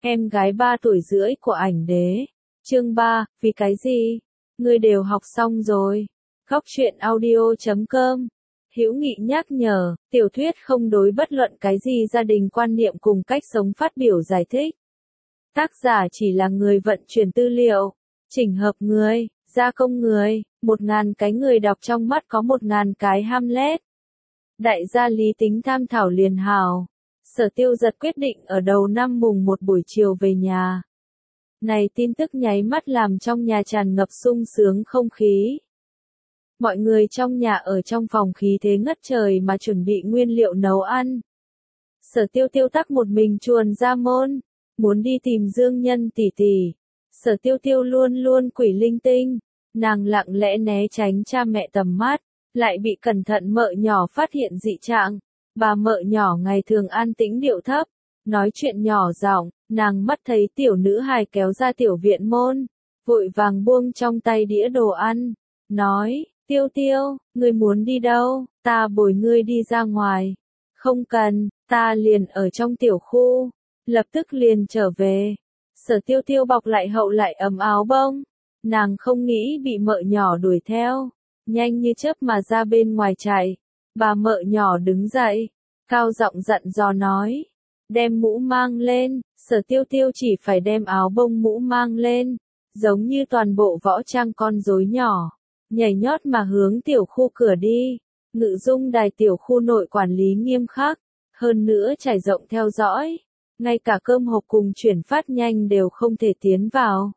Em gái 3 tuổi rưỡi của ảnh đế. Chương 3, vì cái gì? Ngươi đều học xong rồi. Góc truyện audio.com. Hữu Nghị nhắc nhở, tiểu thuyết không đối bất luận cái gì gia đình quan niệm cùng cách sống phát biểu giải thích. Tác giả chỉ là người vận chuyển tư liệu, chỉnh hợp người, gia công người, 1000 cái người đọc trong mắt có 1000 cái Hamlet. Đại gia lý tính tham thảo liền hào. Sở Tiêu Giật quyết định ở đầu năm mùng 1 buổi chiều về nhà. Này tin tức nháy mắt làm trong nhà tràn ngập sung sướng không khí. Mọi người trong nhà ở trong phòng khí thế ngất trời mà chuẩn bị nguyên liệu nấu ăn. Sở Tiêu Tiêu tắc một mình chuồn ra môn, muốn đi tìm Dương Nhân tỷ tỷ. Sở Tiêu Tiêu luôn luôn quỷ linh tinh, nàng lặng lẽ né tránh cha mẹ tầm mắt, lại bị cẩn thận mợ nhỏ phát hiện dị trạng. Bà mợ nhỏ ngày thường an tĩnh điệu thấp, nói chuyện nhỏ giọng, nàng mắt thấy tiểu nữ hài kéo ra tiểu viện môn, vội vàng buông trong tay đĩa đồ ăn, nói, Tiêu Tiêu, ngươi muốn đi đâu, ta bồi ngươi đi ra ngoài. Không cần, ta liền ở trong tiểu khu, lập tức liền trở về. Sở Tiêu Tiêu bọc lại hậu lại ấm áo bông, nàng không nghĩ bị mợ nhỏ đuổi theo, nhanh như chớp mà ra bên ngoài chạy. Bà mợ nhỏ đứng dậy, cao giọng dặn dò nói, đem mũ mang lên. Sở Tiêu Tiêu chỉ phải đem áo bông mũ mang lên, giống như toàn bộ võ trang con rối nhỏ, nhảy nhót mà hướng tiểu khu cửa đi. Ngự dung đài tiểu khu nội quản lý nghiêm khắc, hơn nữa trải rộng theo dõi, ngay cả cơm hộp cùng chuyển phát nhanh đều không thể tiến vào.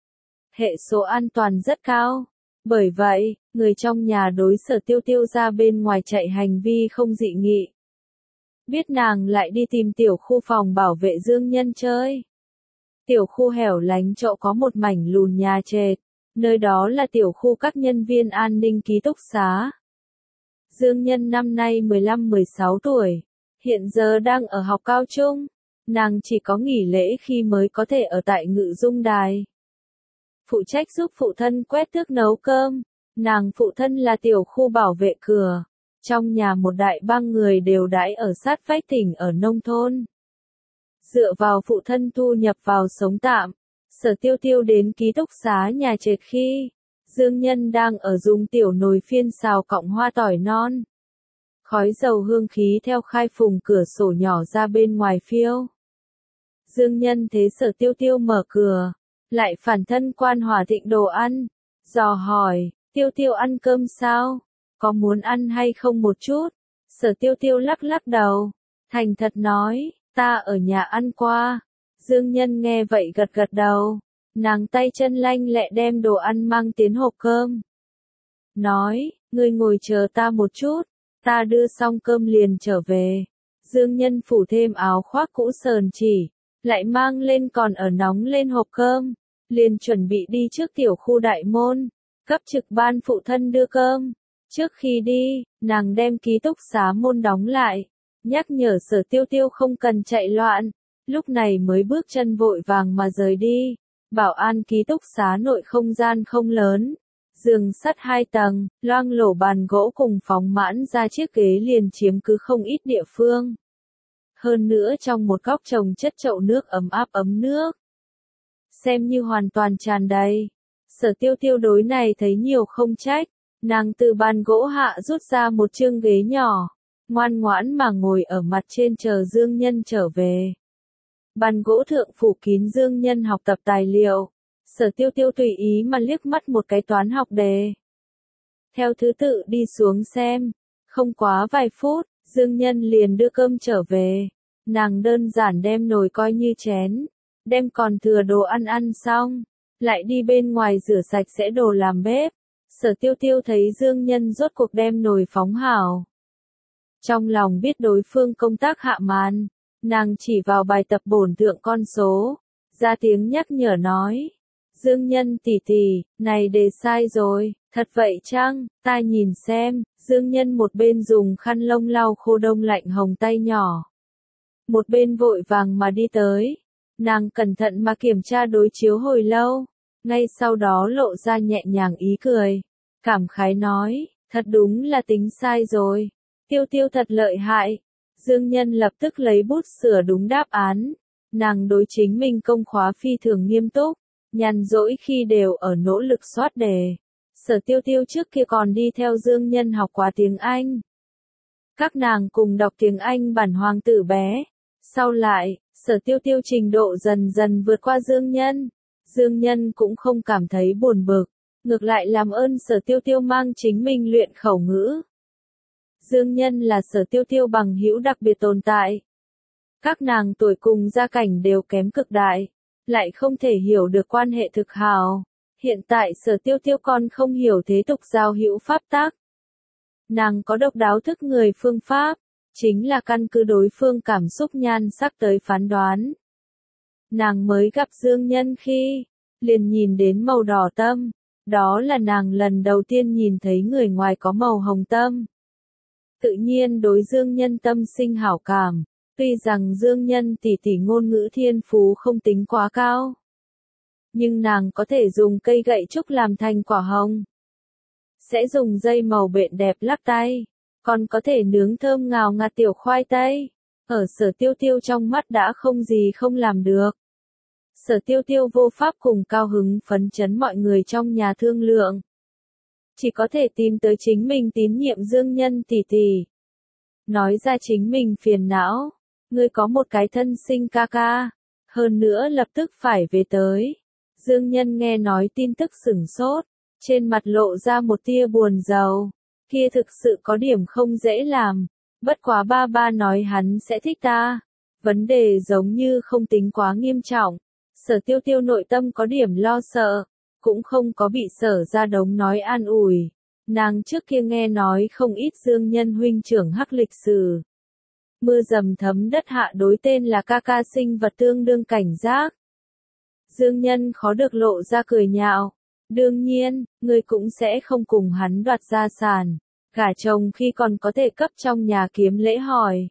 Hệ số an toàn rất cao. Bởi vậy, người trong nhà đối Sở Tiêu Tiêu ra bên ngoài chạy hành vi không dị nghị. Biết nàng lại đi tìm tiểu khu phòng bảo vệ Dương Nhân chơi. Tiểu khu hẻo lánh chỗ có một mảnh lùn nhà trệt, nơi đó là tiểu khu các nhân viên an ninh ký túc xá. Dương Nhân năm nay 15-16 tuổi, hiện giờ đang ở học cao trung, nàng chỉ có nghỉ lễ khi mới có thể ở tại Ngự Dung Đài. Phụ trách giúp phụ thân quét tước nấu cơm, nàng phụ thân là tiểu khu bảo vệ cửa, trong nhà một đại bang người đều đãi ở sát vách tỉnh ở nông thôn. Dựa vào phụ thân thu nhập vào sống tạm, Sở Tiêu Tiêu đến ký túc xá nhà trệt khi, Dương Nhân đang ở dùng tiểu nồi phiên xào cọng hoa tỏi non. Khói dầu hương khí theo khai phùng cửa sổ nhỏ ra bên ngoài phiêu. Dương Nhân thấy Sở Tiêu Tiêu mở cửa, lại phản thân quan hỏa thịnh đồ ăn, dò hỏi, Tiêu Tiêu ăn cơm sao? Có muốn ăn hay không một chút? Sở Tiêu Tiêu lắc lắc đầu, thành thật nói, ta ở nhà ăn qua. Dương Nhân nghe vậy gật gật đầu, nàng tay chân lanh lẹ đem đồ ăn mang tiến hộp cơm. Nói, ngươi ngồi chờ ta một chút, ta đưa xong cơm liền trở về. Dương Nhân phủ thêm áo khoác cũ sờn chỉ, lại mang lên còn ở nóng lên hộp cơm, liền chuẩn bị đi trước tiểu khu đại môn, cấp trực ban phụ thân đưa cơm. Trước khi đi, nàng đem ký túc xá môn đóng lại, nhắc nhở Sở Tiêu Tiêu không cần chạy loạn, lúc này mới bước chân vội vàng mà rời đi. Bảo an ký túc xá nội không gian không lớn, giường sắt 2 tầng, loang lổ bàn gỗ cùng phóng mãn ra chiếc ghế liền chiếm cứ không ít địa phương. Hơn nữa trong một góc trồng chất chậu nước ấm áp ấm nước, xem như hoàn toàn tràn đầy. Sở Tiêu Tiêu đối này thấy nhiều không trách, nàng từ bàn gỗ hạ rút ra một chương ghế nhỏ, ngoan ngoãn mà ngồi ở mặt trên chờ Dương Nhân trở về. Bàn gỗ thượng phủ kín Dương Nhân học tập tài liệu, Sở Tiêu Tiêu tùy ý mà liếc mắt một cái toán học đề. Theo thứ tự đi xuống xem, không quá vài phút, Dương Nhân liền đưa cơm trở về, nàng đơn giản đem nồi coi như chén, đem còn thừa đồ ăn ăn xong, lại đi bên ngoài rửa sạch sẽ đồ làm bếp. Sở Tiêu Tiêu thấy Dương Nhân rốt cuộc đem nồi phóng hảo. Trong lòng biết đối phương công tác hạ màn, nàng chỉ vào bài tập bổn thượng con số, ra tiếng nhắc nhở nói. Dương Nhân tỷ tỷ, này đề sai rồi, thật vậy chăng, ta nhìn xem. Dương Nhân một bên dùng khăn lông lau khô đông lạnh hồng tay nhỏ, một bên vội vàng mà đi tới. Nàng cẩn thận mà kiểm tra đối chiếu hồi lâu, ngay sau đó lộ ra nhẹ nhàng ý cười, cảm khái nói, thật đúng là tính sai rồi. Tiêu Tiêu thật lợi hại. Dương Nhân lập tức lấy bút sửa đúng đáp án. Nàng đối chính mình công khóa phi thường nghiêm túc, nhàn rỗi khi đều ở nỗ lực soát đề. Sở Tiêu Tiêu trước kia còn đi theo Dương Nhân học quá tiếng Anh. Các nàng cùng đọc tiếng Anh bản Hoàng tử bé. Sau lại, Sở Tiêu Tiêu trình độ dần dần vượt qua Dương Nhân. Dương Nhân cũng không cảm thấy buồn bực, ngược lại làm ơn Sở Tiêu Tiêu mang chính mình luyện khẩu ngữ. Dương Nhân là Sở Tiêu Tiêu bằng hữu đặc biệt tồn tại. Các nàng tuổi cùng gia cảnh đều kém cực đại, lại không thể hiểu được quan hệ thực hào. Hiện tại Sở Tiêu Tiêu còn không hiểu thế tục giao hữu pháp tắc. Nàng có độc đáo thức người phương pháp, chính là căn cứ đối phương cảm xúc nhan sắc tới phán đoán. Nàng mới gặp Dương Nhân khi, liền nhìn đến màu đỏ tâm, đó là nàng lần đầu tiên nhìn thấy người ngoài có màu hồng tâm. Tự nhiên đối Dương Nhân tâm sinh hảo cảm, tuy rằng Dương Nhân tỷ tỷ ngôn ngữ thiên phú không tính quá cao. Nhưng nàng có thể dùng cây gậy trúc làm thành quả hồng. Sẽ dùng dây màu bện đẹp lắc tay, còn có thể nướng thơm ngào ngạt tiểu khoai tây. Ở Sở Tiêu Tiêu trong mắt đã không gì không làm được. Sở Tiêu Tiêu vô pháp cùng cao hứng phấn chấn mọi người trong nhà thương lượng. Chỉ có thể tìm tới chính mình tín nhiệm Dương Nhân tỷ tỷ. Nói ra chính mình phiền não. Ngươi có một cái thân sinh ca ca. Hơn nữa lập tức phải về tới. Dương Nhân nghe nói tin tức sửng sốt. Trên mặt lộ ra một tia buồn rầu. Kia thực sự có điểm không dễ làm. Bất quá ba ba nói hắn sẽ thích ta. Vấn đề giống như không tính quá nghiêm trọng. Sở Tiêu Tiêu nội tâm có điểm lo sợ. Cũng không có bị Sở ra đống nói an ủi. Nàng trước kia nghe nói không ít Dương Nhân huynh trưởng hắc lịch sử. Mưa dầm thấm đất hạ đối tên là ca ca sinh vật tương đương cảnh giác. Dương Nhân khó được lộ ra cười nhạo. Đương nhiên, ngươi cũng sẽ không cùng hắn đoạt gia sản. Gả chồng khi còn có thể cấp trong nhà kiếm lễ hỏi.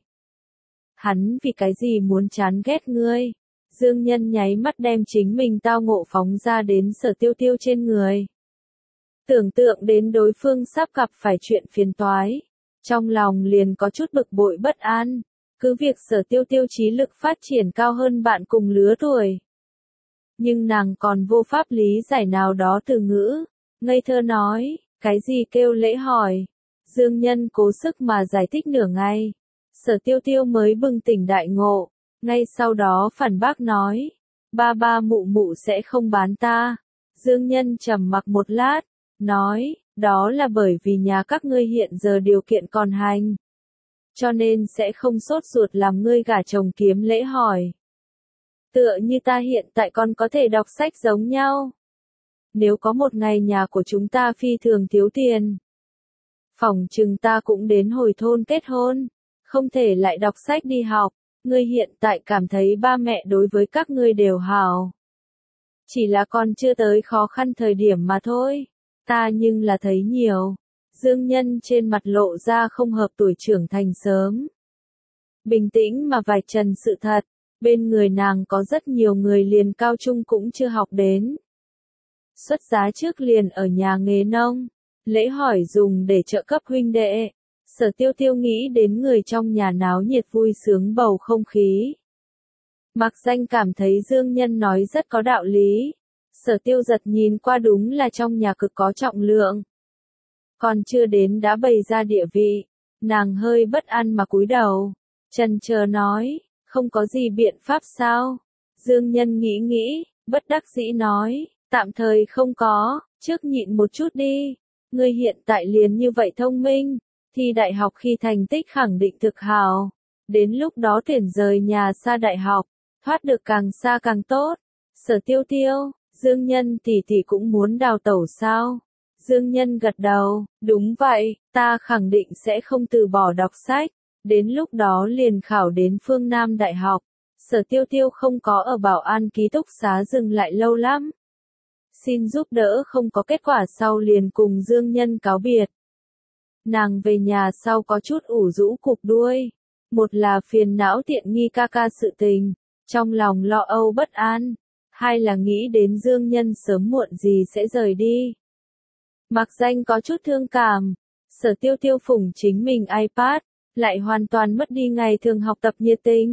Hắn vì cái gì muốn chán ghét ngươi? Dương Nhân nháy mắt đem chính mình tao ngộ phóng ra đến Sở Tiêu Tiêu trên người. Tưởng tượng đến đối phương sắp gặp phải chuyện phiền toái. Trong lòng liền có chút bực bội bất an. Cứ việc Sở Tiêu Tiêu trí lực phát triển cao hơn bạn cùng lứa tuổi. Nhưng nàng còn vô pháp lý giải nào đó từ ngữ. Ngây thơ nói, cái gì kêu lễ hỏi. Dương Nhân cố sức mà giải thích nửa ngày. Sở Tiêu Tiêu mới bừng tỉnh đại ngộ. Ngay sau đó phản bác nói, ba ba mụ mụ sẽ không bán ta. Dương Nhân trầm mặc một lát, nói, đó là bởi vì nhà các ngươi hiện giờ điều kiện còn hành. Cho nên sẽ không sốt ruột làm ngươi gả chồng kiếm lễ hỏi. Tựa như ta hiện tại còn có thể đọc sách giống nhau. Nếu có một ngày nhà của chúng ta phi thường thiếu tiền, phỏng chừng ta cũng đến hồi thôn kết hôn, không thể lại đọc sách đi học. Ngươi hiện tại cảm thấy ba mẹ đối với các ngươi đều hảo. Chỉ là còn chưa tới khó khăn thời điểm mà thôi. Ta nhưng là thấy nhiều. Dương Nhân trên mặt lộ ra không hợp tuổi trưởng thành sớm. Bình tĩnh mà vạch trần sự thật. Bên người nàng có rất nhiều người liền cao trung cũng chưa học đến. Xuất giá trước liền ở nhà nghề nông. Lễ hỏi dùng để trợ cấp huynh đệ. Sở Tiêu Tiêu nghĩ đến người trong nhà náo nhiệt vui sướng bầu không khí. Mạc Danh cảm thấy Dương Nhân nói rất có đạo lý. Sở Tiêu giật nhìn qua đúng là trong nhà cực có trọng lượng. Còn chưa đến đã bày ra địa vị. Nàng hơi bất an mà cúi đầu. Chần chờ nói, không có gì biện pháp sao? Dương Nhân nghĩ nghĩ, bất đắc dĩ nói, tạm thời không có, trước nhịn một chút đi. Ngươi hiện tại liền như vậy thông minh. Thi đại học khi thành tích khẳng định thực hào. Đến lúc đó tuyển rời nhà xa đại học, thoát được càng xa càng tốt. Sở Tiêu Tiêu, Dương Nhân tỷ tỷ cũng muốn đào tẩu sao? Dương Nhân gật đầu, đúng vậy, ta khẳng định sẽ không từ bỏ đọc sách. Đến lúc đó liền khảo đến phương Nam đại học. Sở Tiêu Tiêu không có ở Bảo An ký túc xá dừng lại lâu lắm. Xin giúp đỡ không có kết quả sau liền cùng Dương Nhân cáo biệt. Nàng về nhà sau có chút ủ rũ cụp đuôi. Một là phiền não tiện nghi ca ca sự tình, trong lòng lo âu bất an. Hai là nghĩ đến Dương Nhân sớm muộn gì sẽ rời đi. Mạc Danh có chút thương cảm. Sở Tiêu Tiêu phủng chính mình iPad, lại hoàn toàn mất đi ngày thường học tập nhiệt tình.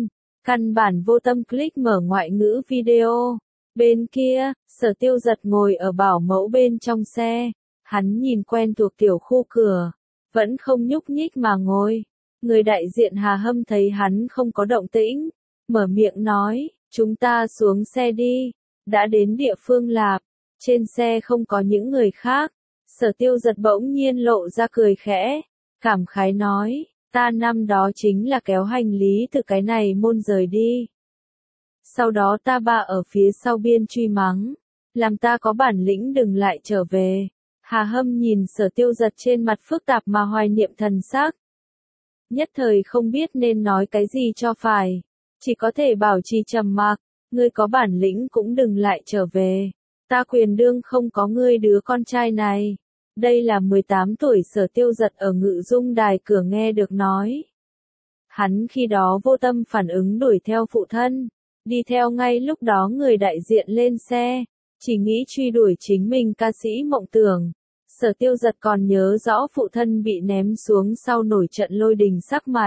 Căn bản vô tâm click mở ngoại ngữ video. Bên kia, Sở Tiêu Giật ngồi ở bảo mẫu bên trong xe. Hắn nhìn quen thuộc tiểu khu cửa. Vẫn không nhúc nhích mà ngồi. Người đại diện Hà Hâm thấy hắn không có động tĩnh. Mở miệng nói, chúng ta xuống xe đi. Đã đến địa phương lạp. Trên xe không có những người khác. Sở Tiêu Giật bỗng nhiên lộ ra cười khẽ. Cảm khái nói, ta năm đó chính là kéo hành lý từ cái này môn rời đi. Sau đó ta ba ở phía sau biên truy mắng. Làm ta có bản lĩnh đừng lại trở về. Hà Hâm nhìn Sở Tiêu Giật trên mặt phức tạp mà hoài niệm thần sắc. Nhất thời không biết nên nói cái gì cho phải. Chỉ có thể bảo trì trầm mặc. Ngươi có bản lĩnh cũng đừng lại trở về. Ta quyền đương không có ngươi đứa con trai này. Đây là 18 tuổi Sở Tiêu Giật ở Ngự Dung đài cửa nghe được nói. Hắn khi đó vô tâm phản ứng đuổi theo phụ thân. Đi theo ngay lúc đó người đại diện lên xe. Chỉ nghĩ truy đuổi chính mình ca sĩ mộng tưởng. Sở Tiêu Giật còn nhớ rõ phụ thân bị ném xuống sau nổi trận lôi đình sắc mặt.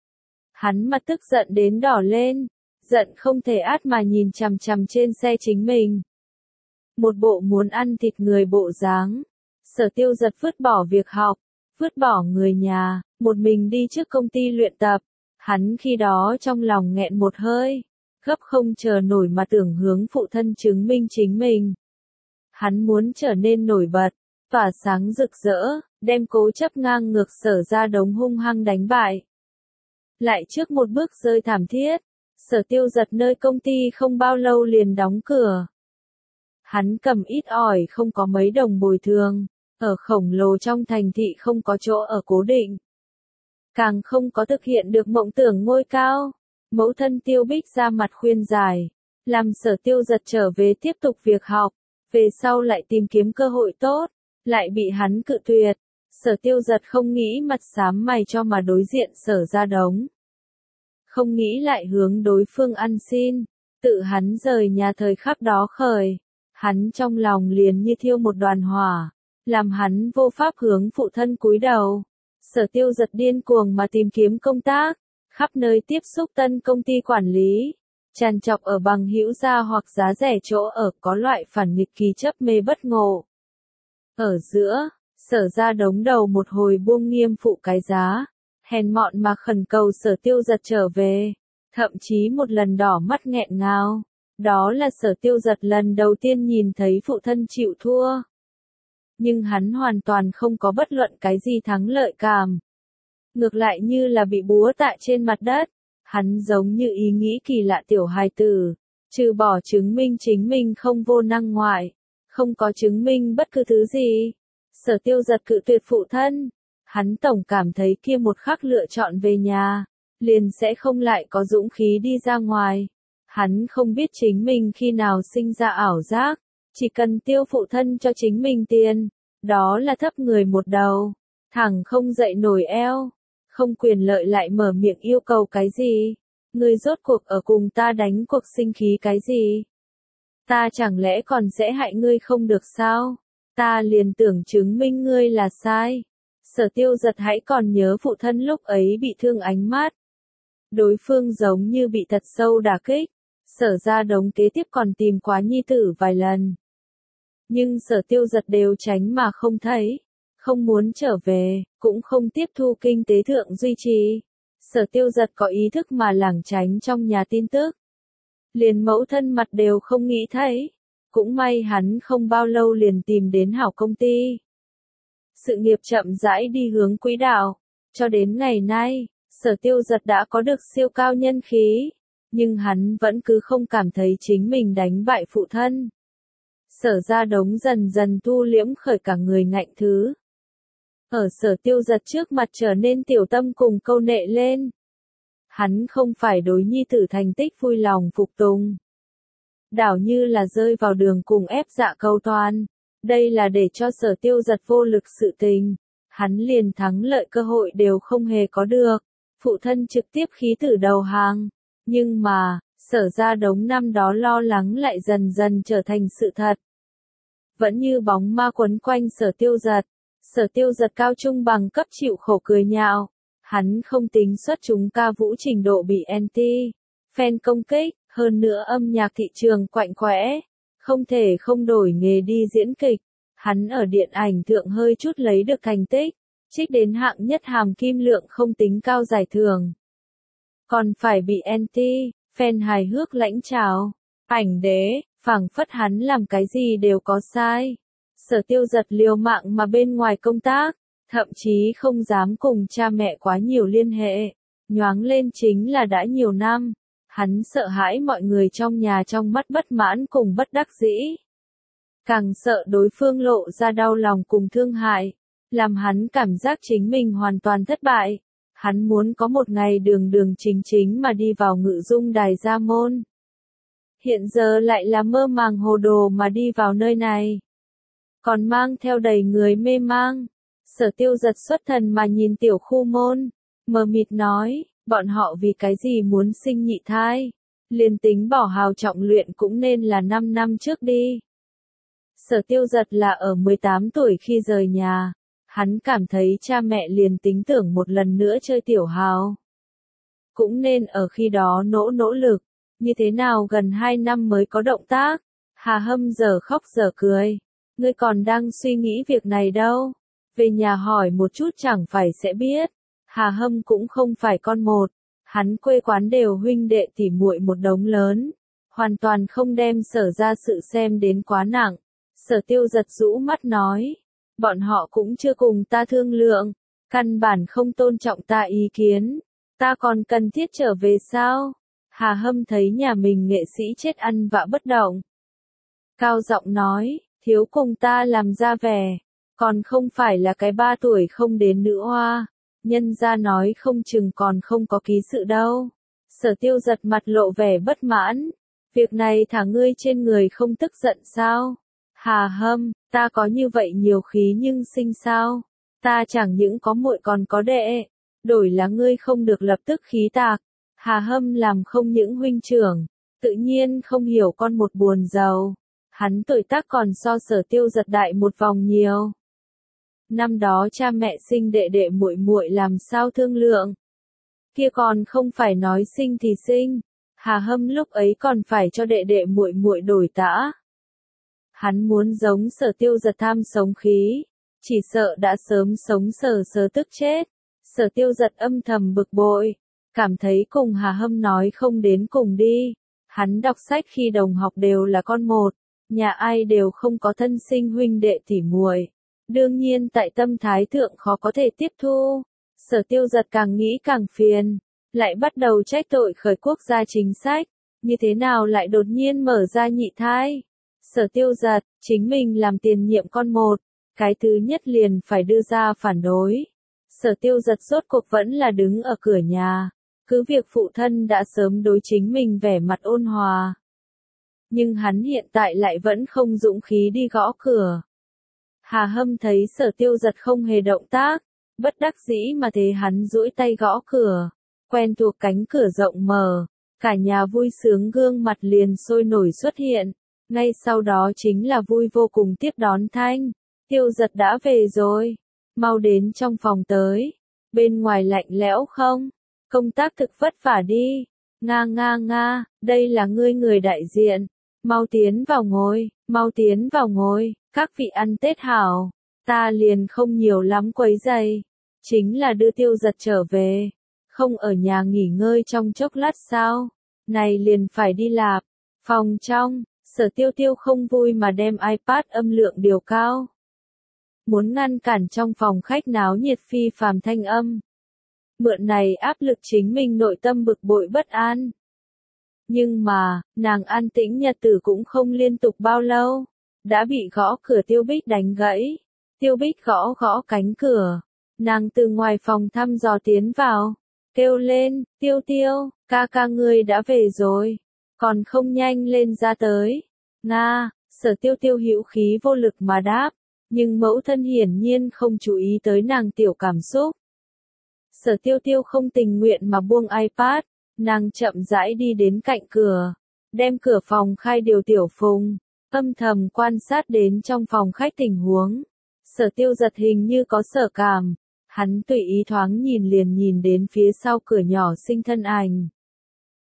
Hắn mặt tức giận đến đỏ lên. Giận không thể át mà nhìn chằm chằm trên xe chính mình. Một bộ muốn ăn thịt người bộ dáng. Sở Tiêu Giật vứt bỏ việc học, vứt bỏ người nhà, một mình đi trước công ty luyện tập. Hắn khi đó trong lòng nghẹn một hơi, gấp không chờ nổi mà tưởng hướng phụ thân chứng minh chính mình. Hắn muốn trở nên nổi bật, tỏa sáng rực rỡ, đem cố chấp ngang ngược Sở Gia Đống hung hăng đánh bại. Lại trước một bước rơi thảm thiết, Sở Tiêu Giật nơi công ty không bao lâu liền đóng cửa. Hắn cầm ít ỏi không có mấy đồng bồi thường. Ở khổng lồ trong thành thị không có chỗ ở cố định. Càng không có thực hiện được mộng tưởng ngôi cao. Mẫu thân Tiêu Bích ra mặt khuyên giải. Làm Sở Tiêu Giật trở về tiếp tục việc học. Về sau lại tìm kiếm cơ hội tốt. Lại bị hắn cự tuyệt. Sở Tiêu Giật không nghĩ mặt xám mày cho mà đối diện Sở Gia Đống. Không nghĩ lại hướng đối phương ăn xin. Tự hắn rời nhà thời khắc đó khởi. Hắn trong lòng liền như thiêu một đoàn hỏa. Làm hắn vô pháp hướng phụ thân cúi đầu. Sở Tiêu Giật điên cuồng mà tìm kiếm công tác, khắp nơi tiếp xúc tân công ty quản lý, tràn trọc ở bằng hữu gia hoặc giá rẻ chỗ ở, có loại phản nghịch kỳ chấp mê bất ngộ. Ở giữa, Sở Gia Đống đầu một hồi buông nghiêm phụ cái giá, hèn mọn mà khẩn cầu Sở Tiêu Giật trở về, thậm chí một lần đỏ mắt nghẹn ngào. Đó là Sở Tiêu Giật lần đầu tiên nhìn thấy phụ thân chịu thua. Nhưng hắn hoàn toàn không có bất luận cái gì thắng lợi cảm. Ngược lại như là bị búa tạ trên mặt đất. Hắn giống như ý nghĩ kỳ lạ tiểu hài tử. Trừ bỏ chứng minh chính mình không vô năng ngoại. Không có chứng minh bất cứ thứ gì. Sở Tiêu Giật cự tuyệt phụ thân. Hắn tổng cảm thấy kia một khắc lựa chọn về nhà. Liền sẽ không lại có dũng khí đi ra ngoài. Hắn không biết chính mình khi nào sinh ra ảo giác. Chỉ cần tiêu phụ thân cho chính mình tiền, đó là thấp người một đầu, thẳng không dậy nổi eo, không quyền lợi lại mở miệng yêu cầu cái gì. Ngươi rốt cuộc ở cùng ta đánh cuộc sinh khí cái gì? Ta chẳng lẽ còn sẽ hại ngươi không được sao? Ta liền tưởng chứng minh ngươi là sai. Sở Tiêu Giật hãy còn nhớ phụ thân lúc ấy bị thương ánh mắt. Đối phương giống như bị thật sâu đả kích. Sở Gia Đống kế tiếp còn tìm quá nhi tử vài lần. Nhưng Sở Tiêu Giật đều tránh mà không thấy. Không muốn trở về, cũng không tiếp thu kinh tế thượng duy trì. Sở Tiêu Giật có ý thức mà lảng tránh trong nhà tin tức. Liền mẫu thân mặt đều không nghĩ thấy. Cũng may hắn không bao lâu liền tìm đến hảo công ty. Sự nghiệp chậm rãi đi hướng quỹ đạo. Cho đến ngày nay, Sở Tiêu Giật đã có được siêu cao nhân khí. Nhưng hắn vẫn cứ không cảm thấy chính mình đánh bại phụ thân. Sở Gia Đống dần dần thu liễm khởi cả người ngạnh thứ. Ở Sở Tiêu Giật trước mặt trở nên tiểu tâm cùng câu nệ lên. Hắn không phải đối nhi tử thành tích vui lòng phục tùng. Đảo như là rơi vào đường cùng ép dạ cầu toàn. Đây là để cho Sở Tiêu Giật vô lực sự tình. Hắn liền thắng lợi cơ hội đều không hề có được. Phụ thân trực tiếp khí tử đầu hàng. Nhưng mà, Sở Gia Đống năm đó lo lắng lại dần dần trở thành sự thật. Vẫn như bóng ma quấn quanh Sở Tiêu Giật. Sở Tiêu Giật cao trung bằng cấp chịu khổ cười nhạo. Hắn không tính xuất chúng ca vũ trình độ bị anti. fan công kích, hơn nữa âm nhạc thị trường quạnh quẽ, không thể không đổi nghề đi diễn kịch. Hắn ở điện ảnh thượng hơi chút lấy được thành tích, trích đến hạng nhất hàm kim lượng không tính cao giải thưởng. Còn phải bị anti, fan hài hước lãnh chào. Ảnh đế, phảng phất hắn làm cái gì đều có sai. Sở Tiêu Giật liều mạng mà bên ngoài công tác, thậm chí không dám cùng cha mẹ quá nhiều liên hệ. Nhoáng lên chính là đã nhiều năm, hắn sợ hãi mọi người trong nhà trong mắt bất mãn cùng bất đắc dĩ. Càng sợ đối phương lộ ra đau lòng cùng thương hại, làm hắn cảm giác chính mình hoàn toàn thất bại. Hắn muốn có một ngày đường đường chính chính mà đi vào Ngự Dung Đài Gia Môn. Hiện giờ lại là mơ màng hồ đồ mà đi vào nơi này. Còn mang theo đầy người mê mang. Sở Tiêu Giật xuất thần mà nhìn tiểu khu môn, mờ mịt nói, bọn họ vì cái gì muốn sinh nhị thai. Liền tính bỏ hào trọng luyện cũng nên là 5 năm trước đi. Sở Tiêu Giật là ở 18 tuổi khi rời nhà. Hắn cảm thấy cha mẹ liền tính tưởng một lần nữa chơi tiểu hào. Cũng nên ở khi đó nỗ lực. Như thế nào gần 2 năm mới có động tác. Hà Hâm giờ khóc giờ cười. Ngươi còn đang suy nghĩ việc này đâu. Về nhà hỏi một chút chẳng phải sẽ biết. Hà Hâm cũng không phải con một. Hắn quê quán đều huynh đệ tỉ muội một đống lớn. Hoàn toàn không đem Sở ra sự xem đến quá nặng. Sở Tiêu Giật rũ mắt nói. Bọn họ cũng chưa cùng ta thương lượng. Căn bản không tôn trọng ta ý kiến. Ta còn cần thiết trở về sao? Hà Hâm thấy nhà mình nghệ sĩ chết ăn vạ bất động. Cao giọng nói, thiếu cùng ta làm ra vẻ. Còn không phải là cái 3 tuổi không đến nữ hoa. Nhân ra nói không chừng còn không có ký sự đâu. Sở Tiêu Giật mặt lộ vẻ bất mãn. Việc này thả ngươi trên người không tức giận sao? Hà Hâm, ta có như vậy nhiều khí nhưng sinh sao? Ta chẳng những có muội còn có đệ. Đổi là ngươi không được lập tức khí tạc. Hà Hâm làm không những huynh trưởng. Tự nhiên không hiểu con một buồn giàu. Hắn tuổi tác còn so Sở Tiêu Giật đại một vòng nhiều. Năm đó cha mẹ sinh đệ đệ muội muội làm sao thương lượng. Kia còn không phải nói sinh thì sinh. Hà Hâm lúc ấy còn phải cho đệ đệ muội muội đổi tã. Hắn muốn giống Sở Tiêu Giật tham sống khí. Chỉ sợ đã sớm sống sờ tức chết. Sở Tiêu Giật âm thầm bực bội. Cảm thấy cùng Hà Hâm nói không đến cùng đi. Hắn đọc sách khi đồng học đều là con một. Nhà ai đều không có thân sinh huynh đệ tỉ muội. Đương nhiên tại tâm thái thượng khó có thể tiếp thu. Sở Tiêu Giật càng nghĩ càng phiền. Lại bắt đầu trách tội khởi quốc gia chính sách. Như thế nào lại đột nhiên mở ra nhị thai? Sở Tiêu Giật, chính mình làm tiền nhiệm con một. Cái thứ nhất liền phải đưa ra phản đối. Sở Tiêu Giật rốt cuộc vẫn là đứng ở cửa nhà. Cứ việc phụ thân đã sớm đối chính mình vẻ mặt ôn hòa. Nhưng hắn hiện tại lại vẫn không dũng khí đi gõ cửa. Hà Hâm thấy Sở Tiêu Giật không hề động tác. Bất đắc dĩ mà thế hắn duỗi tay gõ cửa. Quen thuộc cánh cửa rộng mở. Cả nhà vui sướng gương mặt liền sôi nổi xuất hiện. Ngay sau đó chính là vui vô cùng tiếp đón thanh. Tiêu Giật đã về rồi. Mau đến trong phòng tới. Bên ngoài lạnh lẽo không? Công tác thực vất vả đi. Nga, đây là ngươi người đại diện. Mau tiến vào ngồi, các vị ăn Tết hảo. Ta liền không nhiều lắm quấy giày. Chính là đưa Tiêu Giật trở về. Không ở nhà nghỉ ngơi trong chốc lát sao? Này liền phải đi lạp. Phòng trong, Sở Tiêu không vui mà đem iPad âm lượng điều cao. Muốn ngăn cản trong phòng khách náo nhiệt phi phàm thanh âm. Mượn này áp lực chính mình nội tâm bực bội bất an. Nhưng mà, nàng an tĩnh nhật tử cũng không liên tục bao lâu. Đã bị gõ cửa Tiêu Bích đánh gãy. Tiêu Bích gõ cánh cửa. Nàng từ ngoài phòng thăm dò tiến vào. Kêu lên, Tiêu, ca ngươi đã về rồi. Còn không nhanh lên ra tới. Nga, Sở Tiêu hữu khí vô lực mà đáp. Nhưng mẫu thân hiển nhiên không chú ý tới nàng tiểu cảm xúc. Sở Tiêu không tình nguyện mà buông iPad. Nàng chậm rãi đi đến cạnh cửa. Đem cửa phòng khai điều tiểu phùng. Âm thầm quan sát đến trong phòng khách tình huống. Sở Tiêu Giật hình như có sở cảm. Hắn tùy ý thoáng nhìn liền nhìn đến phía sau cửa nhỏ sinh thân ảnh.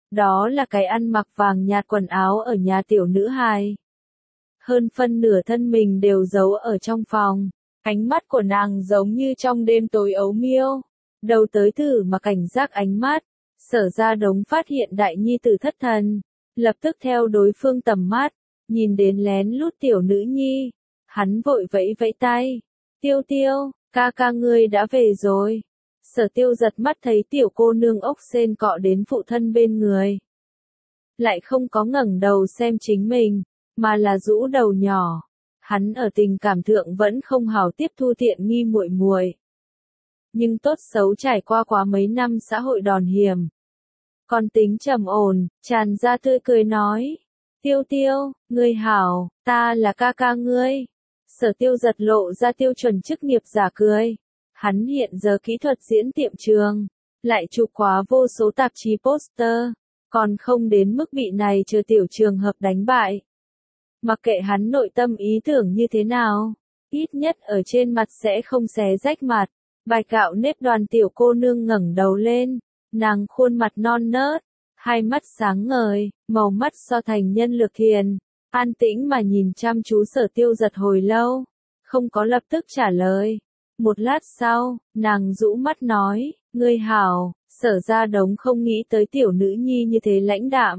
Đó là cái ăn mặc vàng nhạt quần áo ở nhà tiểu nữ hài. Hơn phân nửa thân mình đều giấu ở trong phòng. Ánh mắt của nàng giống như trong đêm tối ấu miêu. Đầu tới thử mà cảnh giác ánh mắt. Sở Gia Đống phát hiện đại nhi tử thất thần. Lập tức theo đối phương tầm mắt. Nhìn đến lén lút tiểu nữ nhi. Hắn vội vẫy vẫy tay. Tiêu Tiêu, ca ca ngươi đã về rồi. Sở Tiêu giật mắt thấy tiểu cô nương ốc sên cọ đến phụ thân bên người. Lại không có ngẩng đầu xem chính mình, mà là rũ đầu nhỏ. Hắn ở tình cảm thượng vẫn không hào tiếp thu tiện nghi muội muội. Nhưng tốt xấu trải qua quá mấy năm xã hội đòn hiểm. Còn tính trầm ổn, tràn ra tươi cười nói. Tiêu Tiêu, ngươi hảo, ta là ca ca ngươi. Sở Tiêu giật lộ ra tiêu chuẩn chức nghiệp giả cười. Hắn hiện giờ kỹ thuật diễn tiệm trường, lại chụp quá vô số tạp chí poster, còn không đến mức bị này chờ tiểu trường hợp đánh bại. Mặc kệ hắn nội tâm ý tưởng như thế nào, ít nhất ở trên mặt sẽ không xé rách mặt. Bài cạo nếp đoàn tiểu cô nương ngẩng đầu lên, nàng khuôn mặt non nớt, hai mắt sáng ngời, màu mắt so thành nhân lực thiền, an tĩnh mà nhìn chăm chú Sở Tiêu giật hồi lâu, không có lập tức trả lời. Một lát sau, nàng rũ mắt nói, ngươi hảo. Sở Gia Đống không nghĩ tới tiểu nữ nhi như thế lãnh đạm.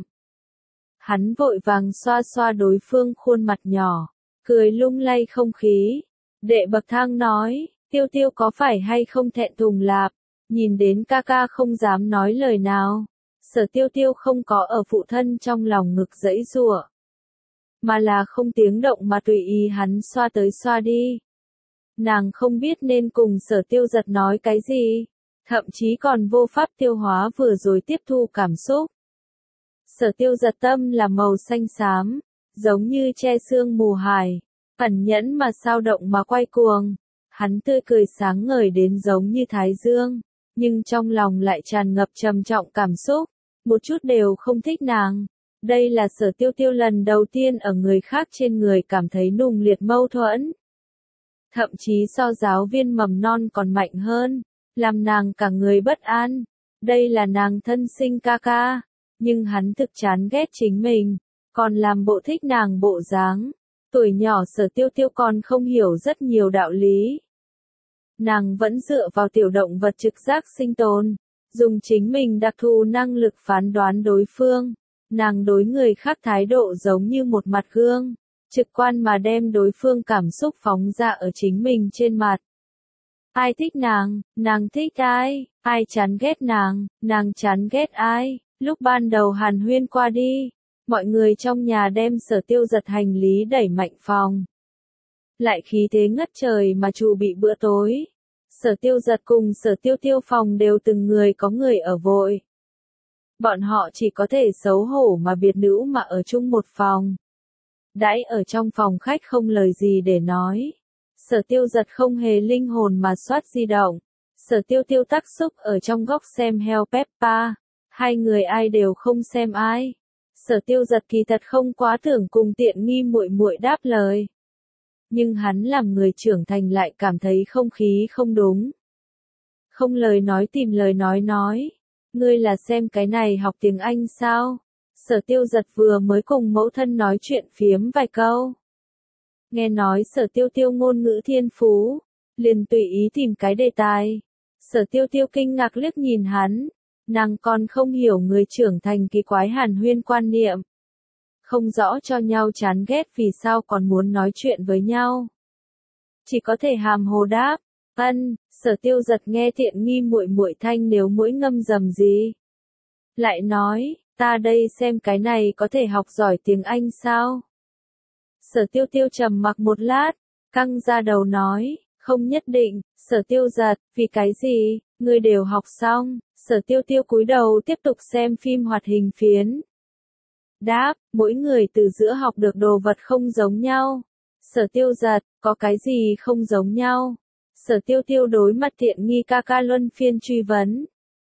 Hắn vội vàng xoa xoa đối phương khuôn mặt nhỏ, cười lung lay không khí. Đệ bậc thang nói, Tiêu Tiêu có phải hay không thẹn thùng lạp, nhìn đến ca ca không dám nói lời nào. Sở Tiêu Tiêu không có ở phụ thân trong lòng ngực giãy giụa, mà là không tiếng động mà tùy ý hắn xoa tới xoa đi. Nàng không biết nên cùng Sở Tiêu giật nói cái gì, thậm chí còn vô pháp tiêu hóa vừa rồi tiếp thu cảm xúc. Sở Tiêu giật tâm là màu xanh xám, giống như che sương mù hải, ẩn nhẫn mà sao động mà quay cuồng. Hắn tươi cười sáng ngời đến giống như thái dương, nhưng trong lòng lại tràn ngập trầm trọng cảm xúc, một chút đều không thích nàng. Đây là Sở Tiêu Tiêu lần đầu tiên ở người khác trên người cảm thấy nùng liệt mâu thuẫn. Thậm chí so giáo viên mầm non còn mạnh hơn, làm nàng cả người bất an. Đây là nàng thân sinh ca ca, nhưng hắn thực chán ghét chính mình, còn làm bộ thích nàng bộ dáng. Tuổi nhỏ Sở Tiêu Tiêu còn không hiểu rất nhiều đạo lý. Nàng vẫn dựa vào tiểu động vật trực giác sinh tồn, dùng chính mình đặc thù năng lực phán đoán đối phương. Nàng đối người khác thái độ giống như một mặt gương, trực quan mà đem đối phương cảm xúc phóng ra ở chính mình trên mặt. Ai thích nàng thích ai chán ghét nàng chán ghét ai. Lúc ban đầu hàn huyên qua đi, mọi người trong nhà đem Sở Tiêu giật hành lý đẩy mạnh phòng. Lại khí thế ngất trời mà chuẩn bị bữa tối. Sở Tiêu giật cùng Sở Tiêu Tiêu phòng đều từng người có người ở vội. Bọn họ chỉ có thể xấu hổ mà biệt nữ mà ở chung một phòng. Đãi ở trong phòng khách không lời gì để nói. Sở Tiêu giật không hề linh hồn mà soát di động. Sở Tiêu Tiêu tắc xúc ở trong góc xem Heo Peppa. Hai người ai đều không xem ai. Sở Tiêu giật kỳ thật không quá tưởng cùng tiện nghi muội muội đáp lời. Nhưng hắn làm người trưởng thành lại cảm thấy không khí không đúng. Không lời nói tìm lời nói. Ngươi là xem cái này học tiếng Anh sao? Sở Tiêu giật vừa mới cùng mẫu thân nói chuyện phiếm vài câu. Nghe nói Sở Tiêu Tiêu ngôn ngữ thiên phú, liền tùy ý tìm cái đề tài. Sở Tiêu Tiêu kinh ngạc liếc nhìn hắn, nàng còn không hiểu người trưởng thành kỳ quái hàn huyên quan niệm. Không rõ cho nhau chán ghét vì sao còn muốn nói chuyện với nhau. Chỉ có thể hàm hồ đáp, Sở Tiêu giật nghe tiện nghi muội muội thanh nếu mũi ngâm rầm gì. Lại nói, ta đây xem cái này có thể học giỏi tiếng Anh sao? Sở Tiêu Tiêu trầm mặc một lát, căng ra đầu nói, không nhất định. Sở Tiêu giật, vì cái gì, ngươi đều học xong. Sở Tiêu Tiêu cúi đầu tiếp tục xem phim hoạt hình phiến. Đáp, mỗi người từ giữa học được đồ vật không giống nhau. Sở Tiêu giật, có cái gì không giống nhau? Sở Tiêu Tiêu đối mặt tiện nghi ca ca luân phiên truy vấn.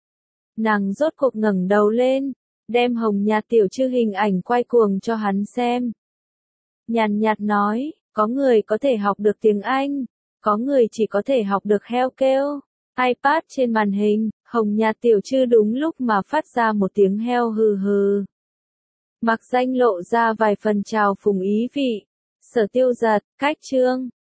Nàng rốt cuộc ngẩng đầu lên, đem hồng nhạt tiểu chư hình ảnh quay cuồng cho hắn xem. Nhàn nhạt nói, có người có thể học được tiếng Anh, có người chỉ có thể học được heo kêu. iPad trên màn hình, Hồng Nhạt Tiểu Trư đúng lúc mà phát ra một tiếng heo hừ hừ. Mặc Danh lộ ra vài phần trào phúng ý vị. Sở Tiêu Giật, cách chương.